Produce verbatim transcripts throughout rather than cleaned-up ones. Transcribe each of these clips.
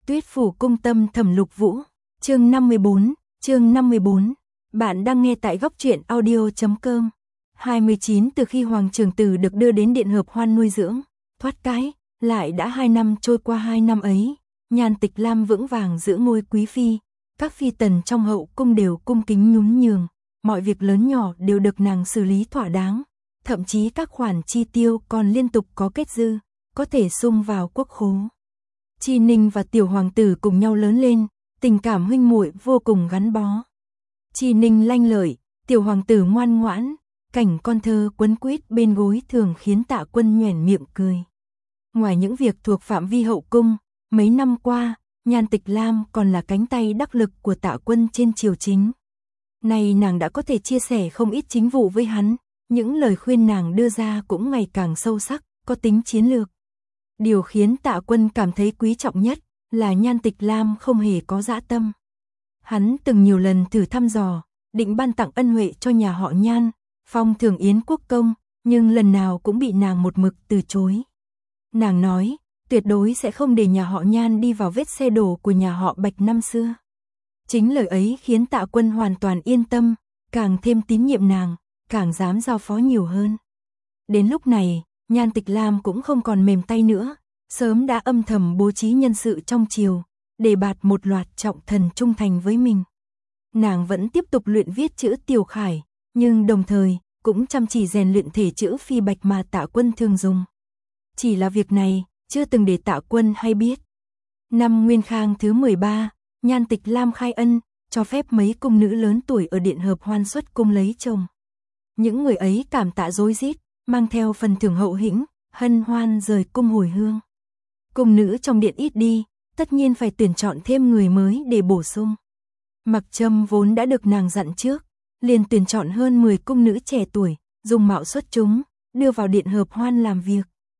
Tuyết phủ cung tâm Thẩm Lục Vũ, chương năm mươi bốn, chương năm mươi bốn. Bạn đang nghe tại góc truyện audio chấm com. hai mươi chín Từ khi Hoàng Trường Tử được đưa đến Điện Hợp Hoan nuôi dưỡng, thoát cái, lại đã hai năm trôi qua. Hai năm ấy, Nhan Tịch Lam vững vàng giữ ngôi quý phi, các phi tần trong hậu cung đều cung kính nhún nhường, mọi việc lớn nhỏ đều được nàng xử lý thỏa đáng, thậm chí các khoản chi tiêu còn liên tục có kết dư, có thể sung vào quốc khố. Chi Ninh và tiểu hoàng tử cùng nhau lớn lên, tình cảm huynh muội vô cùng gắn bó. Chi Ninh lanh lợi, tiểu hoàng tử ngoan ngoãn, cảnh con thơ quấn quýt bên gối thường khiến Tạ Quân nhoẻn miệng cười. Ngoài những việc thuộc phạm vi hậu cung, mấy năm qua, Nhan Tịch Lam còn là cánh tay đắc lực của Tạ Quân trên triều chính. Nay nàng đã có thể chia sẻ không ít chính vụ với hắn, những lời khuyên nàng đưa ra cũng ngày càng sâu sắc, có tính chiến lược. Điều khiến Tạ Quân cảm thấy quý trọng nhất là Nhan Tịch Lam không hề có dã tâm. Hắn từng nhiều lần thử thăm dò, định ban tặng ân huệ cho nhà họ Nhan, phong thưởng yến quốc công, nhưng lần nào cũng bị nàng một mực từ chối. Nàng nói, tuyệt đối sẽ không để nhà họ Nhan đi vào vết xe đổ của nhà họ Bạch năm xưa. Chính lời ấy khiến Tạ Quân hoàn toàn yên tâm, càng thêm tín nhiệm nàng, càng dám giao phó nhiều hơn. Đến lúc này, Nhan Tịch Lam cũng không còn mềm tay nữa, sớm đã âm thầm bố trí nhân sự trong triều, để bạt một loạt trọng thần trung thành với mình. Nàng vẫn tiếp tục luyện viết chữ Tiểu Khải, nhưng đồng thời cũng chăm chỉ rèn luyện thể chữ phi bạch mà Tạ Quân thường dùng. Chỉ là việc này chưa từng để Tạ Quân hay biết. Năm Nguyên Khang thứ mười ba, Nhan Tịch Lam khai ân, cho phép mấy cung nữ lớn tuổi ở Điện Hợp Hoan xuất cung lấy chồng. Những người ấy cảm tạ rối rít, mang theo phần thưởng hậu hĩnh, hân hoan rời cung hồi hương. Cung nữ trong điện ít đi, tất nhiên phải tuyển chọn thêm người mới để bổ sung. Mặc Trâm vốn đã được nàng dặn trước, liền tuyển chọn hơn mười cung nữ trẻ tuổi, dùng mạo xuất chúng, đưa vào Điện Hợp Hoan làm việc.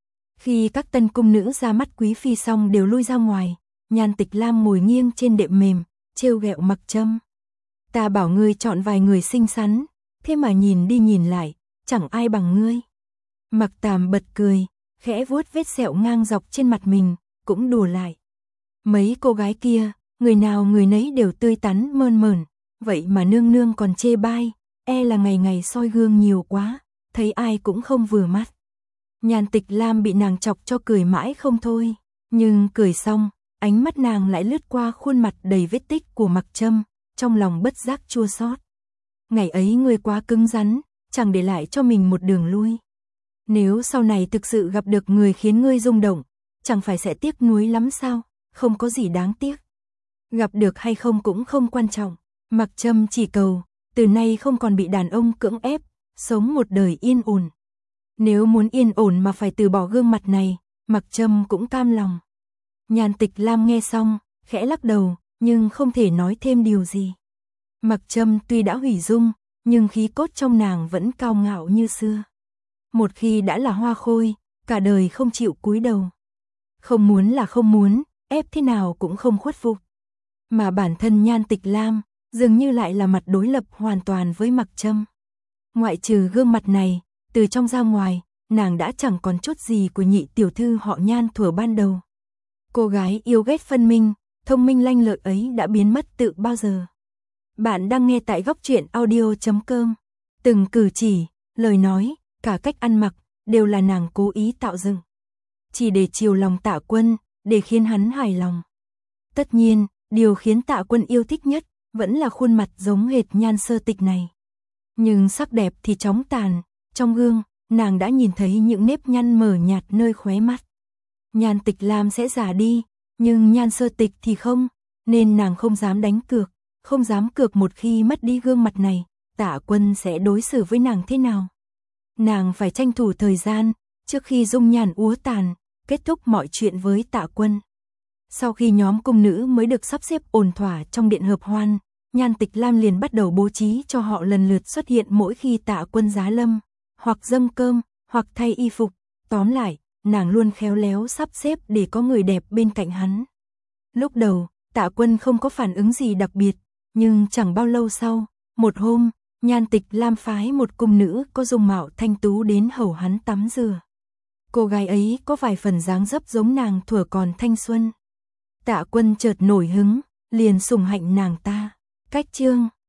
Khi các tân cung nữ ra mắt quý phi xong đều lui ra ngoài, Nhan Tịch Lam ngồi nghiêng trên đệm mềm, trêu ghẹo Mặc Trâm. Ta bảo ngươi chọn vài người xinh xắn, thế mà nhìn đi nhìn lại, chẳng ai bằng ngươi. Mặc Tàm bật cười, khẽ vuốt vết sẹo ngang dọc trên mặt mình, cũng đùa lại. Mấy cô gái kia, người nào người nấy đều tươi tắn mơn mởn, vậy mà nương nương còn chê bai, e là ngày ngày soi gương nhiều quá, thấy ai cũng không vừa mắt. Nhan Tịch Lam bị nàng chọc cho cười mãi không thôi, nhưng cười xong, ánh mắt nàng lại lướt qua khuôn mặt đầy vết tích của Mặc Trâm, trong lòng bất giác chua xót. Ngày ấy ngươi quá cứng rắn, chẳng để lại cho mình một đường lui. Nếu sau này thực sự gặp được người khiến ngươi rung động, chẳng phải sẽ tiếc nuối lắm sao? Không có gì đáng tiếc. Gặp được hay không cũng không quan trọng. Mặc Trâm chỉ cầu, từ nay không còn bị đàn ông cưỡng ép, sống một đời yên ổn. Nếu muốn yên ổn mà phải từ bỏ gương mặt này, Mặc Trâm cũng cam lòng. Nhan Tịch Lam nghe xong, khẽ lắc đầu, nhưng không thể nói thêm điều gì. Mặc Trâm tuy đã hủy dung, nhưng khí cốt trong nàng vẫn cao ngạo như xưa. Một khi đã là hoa khôi, cả đời không chịu cúi đầu. Không muốn là không muốn, ép thế nào cũng không khuất phục. Mà bản thân Nhan Tịch Lam, dường như lại là mặt đối lập hoàn toàn với Mặc Trâm. Ngoại trừ gương mặt này, từ trong ra ngoài, nàng đã chẳng còn chút gì của nhị tiểu thư họ Nhan thuở ban đầu. Cô gái yêu ghét phân minh, thông minh lanh lợi ấy đã biến mất từ bao giờ. Bạn đang nghe tại góc truyện audio chấm com. Từng cử chỉ, lời nói, cả cách ăn mặc, đều là nàng cố ý tạo dựng. Chỉ để chiều lòng Tạ Quân, để khiến hắn hài lòng. Tất nhiên, điều khiến Tạ Quân yêu thích nhất, vẫn là khuôn mặt giống hệt Nhan Sơ Tịch này. Nhưng sắc đẹp thì chóng tàn, trong gương, nàng đã nhìn thấy những nếp nhăn mờ nhạt nơi khóe mắt. Nhan Tịch Lam sẽ già đi, nhưng Nhan Sơ Tịch thì không, nên nàng không dám đánh cược, không dám cược một khi mất đi gương mặt này, Tạ Quân sẽ đối xử với nàng thế nào. Nàng phải tranh thủ thời gian, trước khi dung nhan úa tàn, kết thúc mọi chuyện với Tạ Quân. Sau khi nhóm cung nữ mới được sắp xếp ổn thỏa trong Điện Hợp Hoan, Nhan Tịch Lam liền bắt đầu bố trí cho họ lần lượt xuất hiện mỗi khi Tạ Quân giá lâm, hoặc dâng cơm, hoặc thay y phục. Tóm lại, nàng luôn khéo léo sắp xếp để có người đẹp bên cạnh hắn. Lúc đầu, Tạ Quân không có phản ứng gì đặc biệt, nhưng chẳng bao lâu sau, một hôm, Nhan Tịch Lam phái một cung nữ có dung mạo thanh tú đến hầu hắn tắm rửa. Cô gái ấy có vài phần dáng dấp giống nàng thuở còn thanh xuân. Tạ Quân chợt nổi hứng, liền sủng hạnh nàng ta. Cách chương